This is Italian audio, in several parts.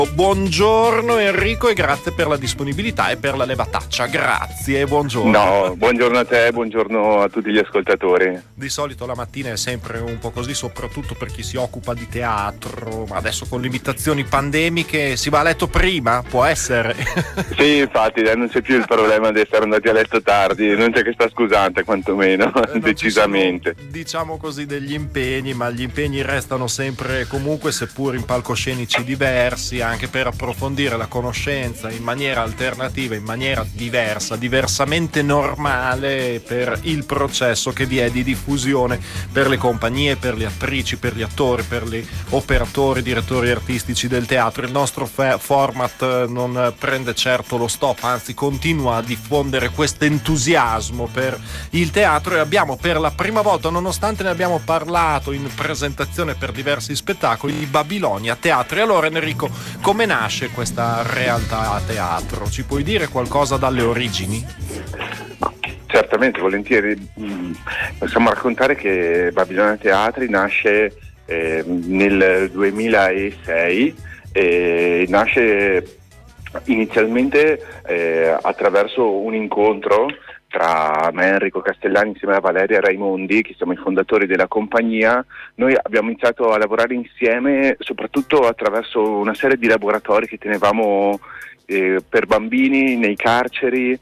Buongiorno Enrico e grazie per la disponibilità e per la levataccia, grazie, buongiorno. No, buongiorno a te, buongiorno a tutti gli ascoltatori. Di solito la mattina è sempre un po' così, soprattutto per chi si occupa di teatro, ma adesso con limitazioni pandemiche si va a letto prima, può essere? Sì, infatti non c'è più il problema di essere andati a letto tardi, non c'è questa scusante quantomeno, decisamente. Sono, diciamo così, degli impegni, ma gli impegni restano sempre comunque, seppur in palcoscenici diversi, anche per approfondire la conoscenza in maniera alternativa, in maniera diversa, diversamente normale per il processo che vi è di diffusione per le compagnie, per le attrici, per gli attori, per gli operatori, direttori artistici del teatro. Il nostro format non prende certo lo stop, anzi continua a diffondere questo entusiasmo per il teatro e abbiamo per la prima volta, nonostante ne abbiamo parlato in presentazione per diversi spettacoli, di Babilonia Teatri. Allora Enrico, come nasce questa realtà a teatro? Ci puoi dire qualcosa dalle origini? Certamente, volentieri. Possiamo raccontare che Babilonia Teatri nasce nel 2006 e nasce inizialmente attraverso un incontro tra me e Enrico Castellani insieme a Valeria Raimondi, che siamo i fondatori della compagnia. Noi abbiamo iniziato a lavorare insieme soprattutto attraverso una serie di laboratori che tenevamo per bambini nei carceri,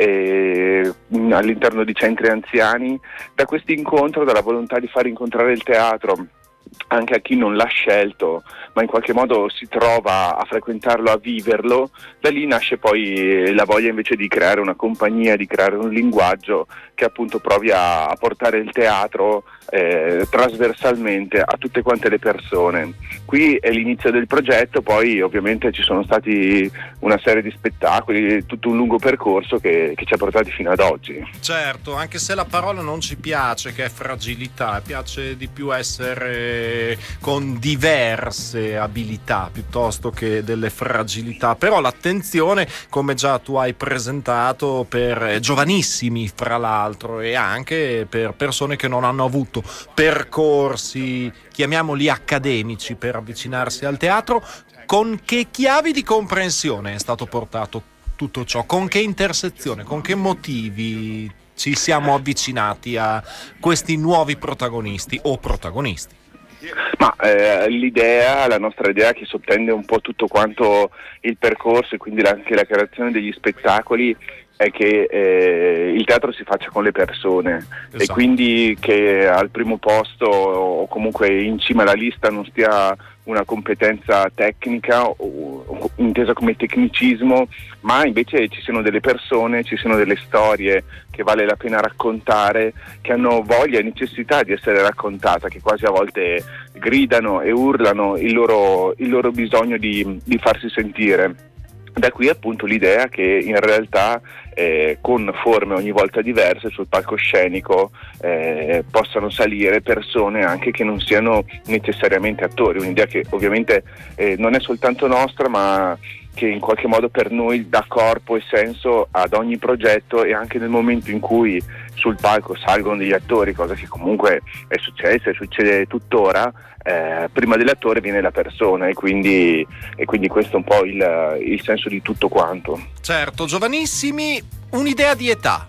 all'interno di centri anziani. Da questo incontro, dalla volontà di far incontrare il teatro anche a chi non l'ha scelto, ma in qualche modo si trova a frequentarlo, a viverlo, da lì nasce poi la voglia invece di creare una compagnia, di creare un linguaggio che appunto provi a portare il teatro trasversalmente a tutte quante le persone. Qui è l'inizio del progetto, poi ovviamente ci sono stati una serie di spettacoli, tutto un lungo percorso che ci ha portati fino ad oggi. Certo, anche se la parola non ci piace, che è fragilità, piace di più essere con diverse abilità piuttosto che delle fragilità, però l'attenzione, come già tu hai presentato, per giovanissimi fra l'altro e anche per persone che non hanno avuto percorsi, chiamiamoli accademici, per avvicinarsi al teatro. Con che chiavi di comprensione è stato portato tutto ciò? Con che intersezione, con che motivi ci siamo avvicinati a questi nuovi protagonisti o protagonisti? Ma la nostra idea che sottende un po' tutto quanto il percorso e quindi anche la creazione degli spettacoli è che il teatro si faccia con le persone. Esatto. E quindi che al primo posto o comunque in cima alla lista non stia una competenza tecnica o intesa come tecnicismo, ma invece ci siano delle persone, ci siano delle storie che vale la pena raccontare, che hanno voglia e necessità di essere raccontate, che quasi a volte gridano e urlano il loro bisogno di farsi sentire. Da qui appunto l'idea che in realtà con forme ogni volta diverse sul palcoscenico possano salire persone anche che non siano necessariamente attori, un'idea che ovviamente non è soltanto nostra, ma che in qualche modo per noi dà corpo e senso ad ogni progetto, e anche nel momento in cui sul palco salgono degli attori, cosa che comunque è successa e succede tuttora, prima dell'attore viene la persona, e quindi questo è un po' il senso di tutto quanto. Certo, giovanissimi, un'idea di età?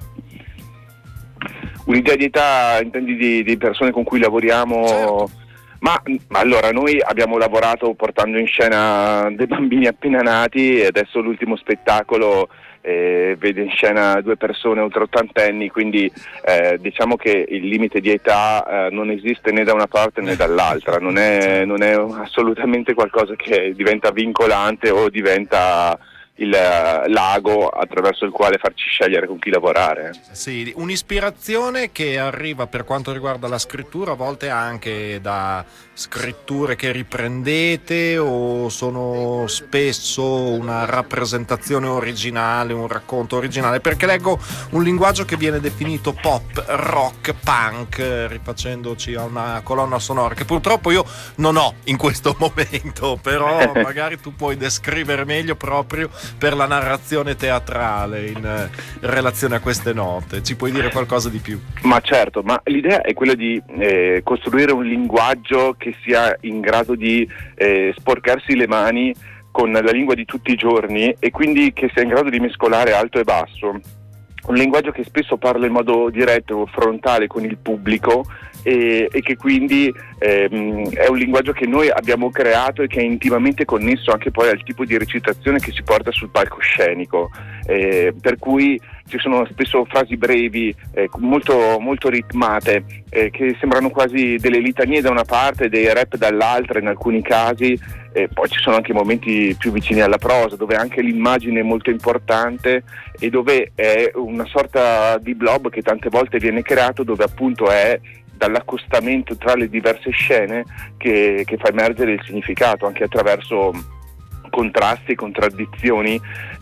Un'idea di età, intendi di persone con cui lavoriamo? Certo. Ma allora noi abbiamo lavorato portando in scena dei bambini appena nati, e adesso l'ultimo spettacolo vede in scena 2 persone oltre 80 anni, quindi diciamo che il limite di età non esiste né da una parte né dall'altra, non è assolutamente qualcosa che diventa vincolante o diventa il lago attraverso il quale farci scegliere con chi lavorare. Sì, un'ispirazione che arriva per quanto riguarda la scrittura, a volte anche da scritture che riprendete, o sono spesso una rappresentazione originale, un racconto originale? Perché leggo un linguaggio che viene definito pop, rock, punk, rifacendoci a una colonna sonora che purtroppo io non ho in questo momento, però magari tu puoi descrivere meglio proprio per la narrazione teatrale in relazione a queste note. Ci puoi dire qualcosa di più? Ma certo, ma l'idea è quella di costruire un linguaggio che sia in grado di sporcarsi le mani con la lingua di tutti i giorni e quindi che sia in grado di mescolare alto e basso. Un linguaggio che spesso parla in modo diretto, frontale con il pubblico e che quindi è un linguaggio che noi abbiamo creato e che è intimamente connesso anche poi al tipo di recitazione che si porta sul palcoscenico, per cui ci sono spesso frasi brevi, molto, molto ritmate, che sembrano quasi delle litanie da una parte, dei rap dall'altra in alcuni casi. Poi ci sono anche momenti più vicini alla prosa, dove anche l'immagine è molto importante e dove è una sorta di blob che tante volte viene creato, dove appunto è dall'accostamento tra le diverse scene che fa emergere il significato, anche attraverso contrasti, contraddizioni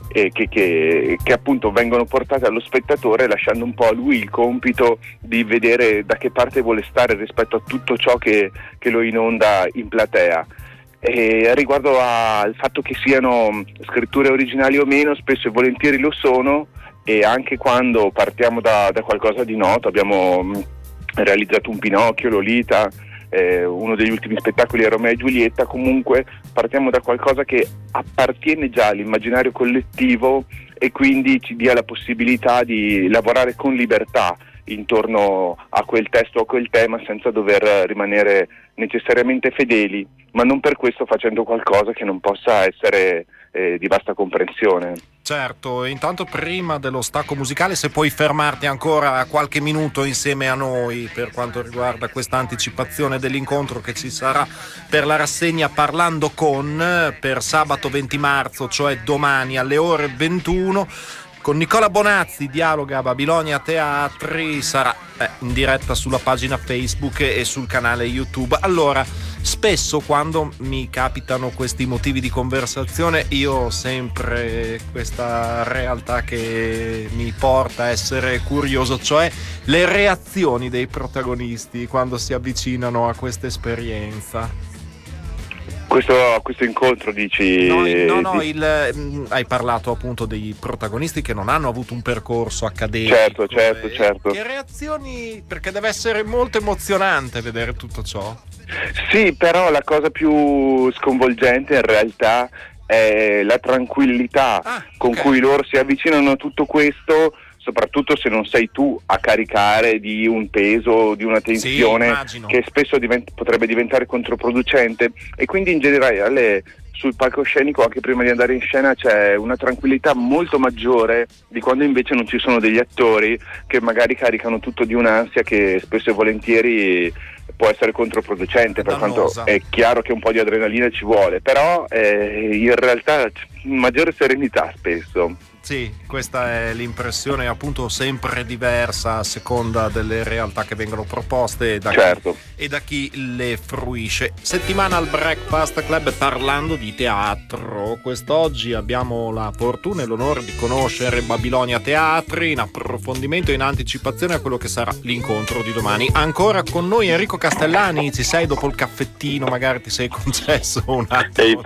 che appunto vengono portate allo spettatore, lasciando un po' a lui il compito di vedere da che parte vuole stare rispetto a tutto ciò che lo inonda in platea. E riguardo al fatto che siano scritture originali o meno, spesso e volentieri lo sono, e anche quando partiamo da qualcosa di noto, abbiamo realizzato un Pinocchio, Lolita, uno degli ultimi spettacoli è Romeo e Giulietta, comunque partiamo da qualcosa che appartiene già all'immaginario collettivo e quindi ci dia la possibilità di lavorare con libertà intorno a quel testo o a quel tema, senza dover rimanere necessariamente fedeli, ma non per questo facendo qualcosa che non possa essere di vasta comprensione. Certo, intanto prima dello stacco musicale, se puoi fermarti ancora qualche minuto insieme a noi per quanto riguarda questa anticipazione dell'incontro che ci sarà per la rassegna Parlando con, per sabato 20 marzo, cioè domani alle ore 21. Con Nicola Bonazzi dialoga Babilonia Teatri, sarà in diretta sulla pagina Facebook e sul canale YouTube. Allora, spesso quando mi capitano questi motivi di conversazione io ho sempre questa realtà che mi porta a essere curioso, cioè le reazioni dei protagonisti quando si avvicinano a questa esperienza. Questo incontro dici? No, hai parlato appunto dei protagonisti che non hanno avuto un percorso accademico. Certo. Che reazioni? Perché deve essere molto emozionante vedere tutto ciò. Sì, però la cosa più sconvolgente in realtà è la tranquillità con cui loro si avvicinano a tutto questo, soprattutto se non sei tu a caricare di un peso, di una tensione che spesso potrebbe diventare controproducente, e quindi in generale sul palcoscenico anche prima di andare in scena c'è una tranquillità molto maggiore di quando invece non ci sono degli attori che magari caricano tutto di un'ansia che spesso e volentieri può essere controproducente, per quanto è chiaro che un po' di adrenalina ci vuole, però in realtà maggiore serenità spesso. Sì, questa è l'impressione, appunto sempre diversa a seconda delle realtà che vengono proposte e da chi le fruisce. Settimana al Breakfast Club parlando di teatro. Quest'oggi abbiamo la fortuna e l'onore di conoscere Babilonia Teatri in approfondimento e in anticipazione a quello che sarà l'incontro di domani. Ancora con noi Enrico Castellani, ci sei dopo il caffettino, magari ti sei concesso un attimo.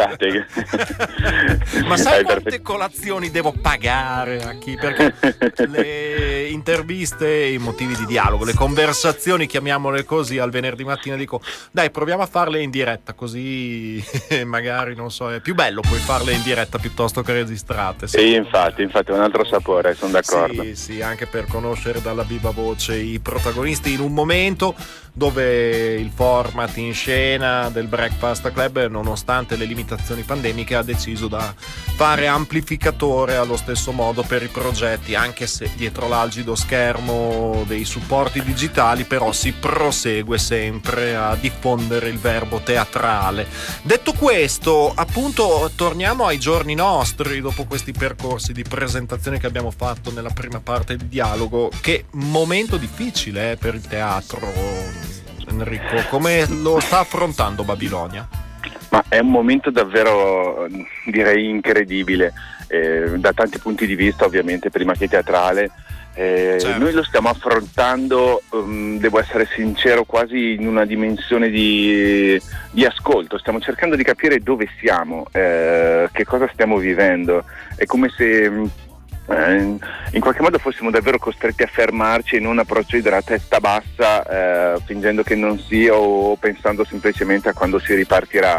Ma sai quante colazioni devo pagare a chi? Perché le interviste, i motivi di dialogo, le conversazioni, chiamiamole così, al venerdì mattina dico dai proviamo a farle in diretta, così magari non so, è più bello poi farle in diretta piuttosto che registrate. Sì, infatti è un altro sapore, sono d'accordo. Sì, anche per conoscere dalla viva voce i protagonisti in un momento dove il format in scena del Breakfast Club, nonostante le limitazioni pandemiche, ha deciso da fare amplificatore allo stesso modo per i progetti, anche se dietro l'algido schermo dei supporti digitali però si prosegue sempre a diffondere il verbo teatrale. Detto questo, appunto torniamo ai giorni nostri dopo questi percorsi di presentazione che abbiamo fatto nella prima parte di dialogo. Che momento difficile per il teatro, Enrico, come lo sta affrontando Babilonia? Ma è un momento davvero, direi, incredibile, da tanti punti di vista, ovviamente prima che teatrale. Certo. Noi lo stiamo affrontando, devo essere sincero, quasi in una dimensione di ascolto. Stiamo cercando di capire dove siamo, che cosa stiamo vivendo. È come se in qualche modo fossimo davvero costretti a fermarci e non a procedere a testa bassa, fingendo che non sia o pensando semplicemente a quando si ripartirà.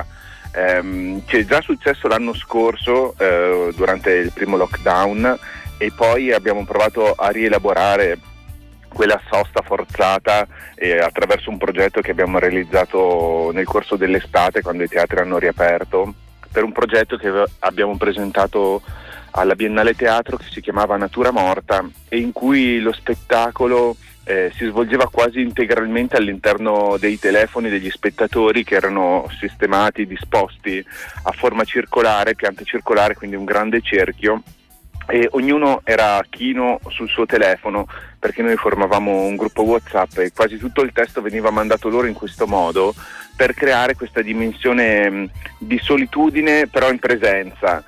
Ci è già successo l'anno scorso durante il primo lockdown, e poi abbiamo provato a rielaborare quella sosta forzata attraverso un progetto che abbiamo realizzato nel corso dell'estate, quando i teatri hanno riaperto, per un progetto che abbiamo presentato alla Biennale Teatro, che si chiamava Natura Morta, e in cui lo spettacolo si svolgeva quasi integralmente all'interno dei telefoni degli spettatori, che erano sistemati, disposti a forma circolare, pianta circolare, quindi un grande cerchio, e ognuno era chino sul suo telefono, perché noi formavamo un gruppo WhatsApp e quasi tutto il testo veniva mandato loro in questo modo, per creare questa dimensione di solitudine però in presenza,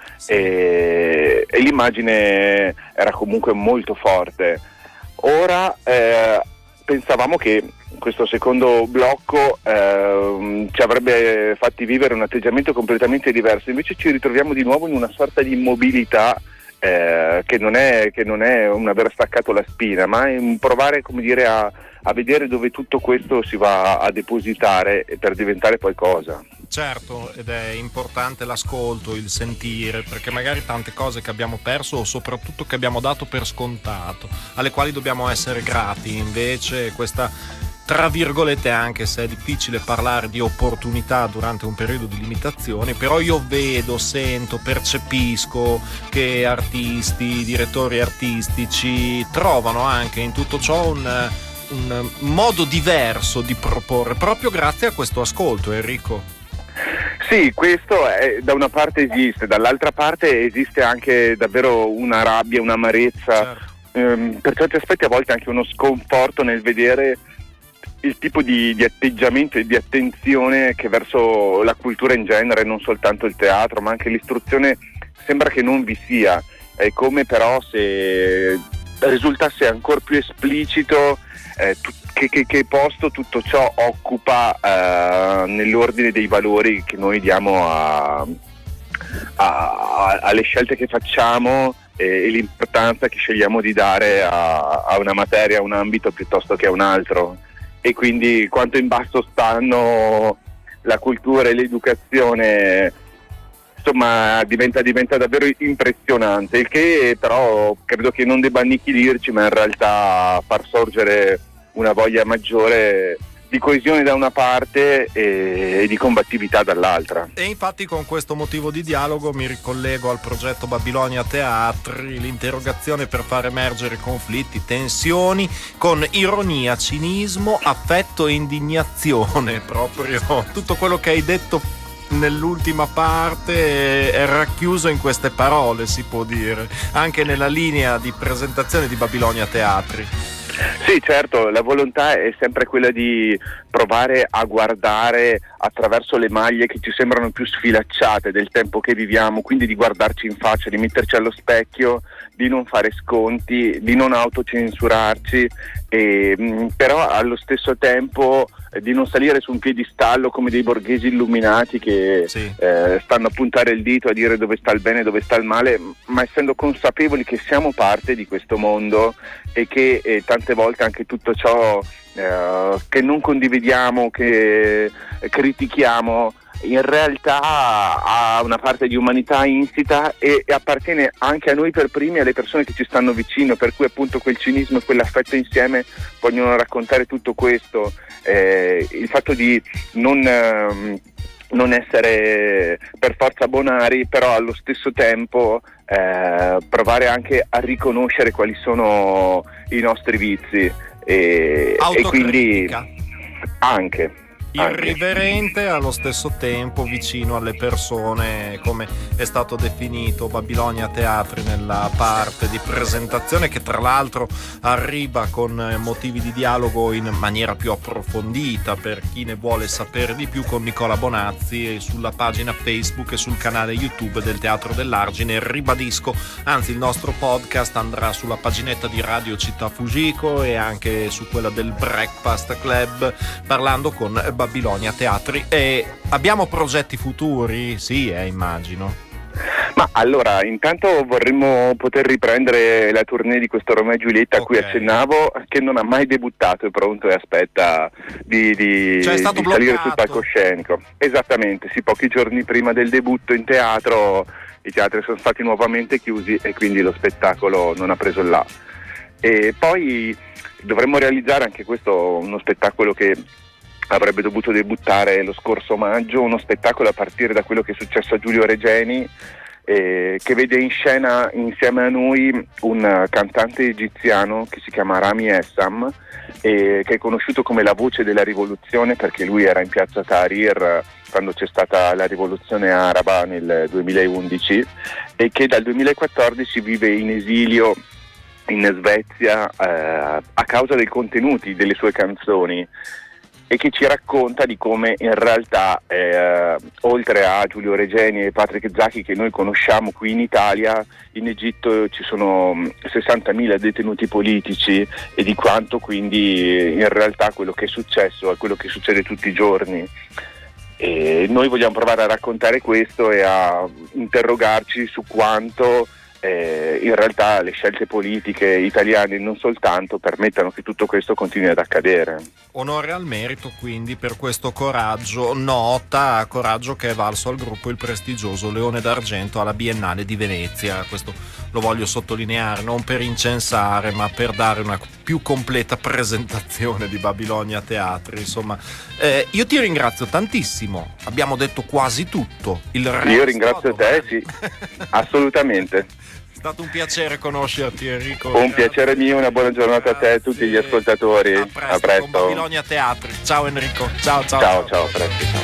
e l'immagine era comunque molto forte. Ora pensavamo che questo secondo blocco ci avrebbe fatti vivere un atteggiamento completamente diverso, invece ci ritroviamo di nuovo in una sorta di immobilità che non è un aver staccato la spina, ma è un provare, come dire, a vedere dove tutto questo si va a depositare per diventare poi cosa. Certo, ed è importante l'ascolto, il sentire, perché magari tante cose che abbiamo perso, o soprattutto che abbiamo dato per scontato, alle quali dobbiamo essere grati, invece questa, tra virgolette, anche se è difficile parlare di opportunità durante un periodo di limitazioni, però io vedo, sento, percepisco che artisti, direttori artistici trovano anche in tutto ciò un modo diverso di proporre, proprio grazie a questo ascolto, Enrico. Sì, questo da una parte esiste, dall'altra parte esiste anche davvero una rabbia, un'amarezza, certo. Per certi aspetti a volte anche uno sconforto nel vedere il tipo di atteggiamento e di attenzione che verso la cultura in genere, non soltanto il teatro ma anche l'istruzione, sembra che non vi sia. È come però se risultasse ancora più esplicito che posto tutto ciò occupa nell'ordine dei valori che noi diamo alle scelte che facciamo, e l'importanza che scegliamo di dare a una materia, a un ambito piuttosto che a un altro. E quindi quanto in basso stanno la cultura e l'educazione, insomma diventa davvero impressionante, il che però credo che non debba annichilirci, ma in realtà far sorgere una voglia maggiore di coesione da una parte e di combattività dall'altra. E infatti con questo motivo di dialogo mi ricollego al progetto Babilonia Teatri, l'interrogazione per far emergere conflitti, tensioni con ironia, cinismo, affetto e indignazione. Proprio tutto quello che hai detto nell'ultima parte è racchiuso in queste parole, si può dire, anche nella linea di presentazione di Babilonia Teatri. Sì, certo, la volontà è sempre quella di provare a guardare attraverso le maglie che ci sembrano più sfilacciate del tempo che viviamo, quindi di guardarci in faccia, di metterci allo specchio, di non fare sconti, di non autocensurarci, però allo stesso tempo di non salire su un piedistallo come dei borghesi illuminati che sì, stanno a puntare il dito a dire dove sta il bene e dove sta il male, ma essendo consapevoli che siamo parte di questo mondo e che tante volte anche tutto ciò che non condividiamo, che critichiamo, in realtà ha una parte di umanità insita e appartiene anche a noi per primi, alle persone che ci stanno vicino, per cui appunto quel cinismo e quell'affetto insieme vogliono raccontare tutto questo. Il fatto di non essere per forza bonari, però allo stesso tempo provare anche a riconoscere quali sono i nostri vizi e quindi anche irriverente, allo stesso tempo vicino alle persone, come è stato definito Babilonia Teatri nella parte di presentazione, che tra l'altro arriva con motivi di dialogo in maniera più approfondita per chi ne vuole sapere di più, con Nicola Bonazzi, sulla pagina Facebook e sul canale YouTube del Teatro dell'Argine. Ribadisco, anzi il nostro podcast andrà sulla paginetta di Radio Città Fujiko e anche su quella del Breakfast Club, parlando con Babilonia Teatri. E abbiamo progetti futuri? Sì, immagino. Ma allora, intanto vorremmo poter riprendere la tournée di questo Romeo e Giulietta a cui accennavo, che non ha mai debuttato, è pronto e aspetta di salire sul palcoscenico. Esattamente, sì, pochi giorni prima del debutto in teatro i teatri sono stati nuovamente chiusi e quindi lo spettacolo non ha preso il là. E poi dovremmo realizzare anche questo, uno spettacolo che avrebbe dovuto debuttare lo scorso maggio, uno spettacolo a partire da quello che è successo a Giulio Regeni, che vede in scena insieme a noi un cantante egiziano che si chiama Rami Essam, che è conosciuto come la voce della rivoluzione perché lui era in piazza Tahrir quando c'è stata la rivoluzione araba nel 2011 e che dal 2014 vive in esilio in Svezia a causa dei contenuti delle sue canzoni, e che ci racconta di come in realtà oltre a Giulio Regeni e Patrick Zaki che noi conosciamo qui in Italia, in Egitto ci sono 60.000 detenuti politici e di quanto quindi in realtà quello che è successo è quello che succede tutti i giorni. E noi vogliamo provare a raccontare questo e a interrogarci su quanto in realtà le scelte politiche italiane non soltanto permettano che tutto questo continui ad accadere. Onore al merito quindi per questo coraggio, coraggio che è valso al gruppo il prestigioso Leone d'Argento alla Biennale di Venezia. Questo lo voglio sottolineare, non per incensare ma per dare una più completa presentazione di Babilonia Teatri. Insomma, io ti ringrazio tantissimo, abbiamo detto quasi tutto. Io ringrazio te, sì, assolutamente. È stato un piacere conoscerti, Enrico. Un piacere mio, una buona giornata a te e a tutti gli ascoltatori. A presto. Con Babilonia Teatri. Ciao Enrico. Ciao. Ciao, a presto.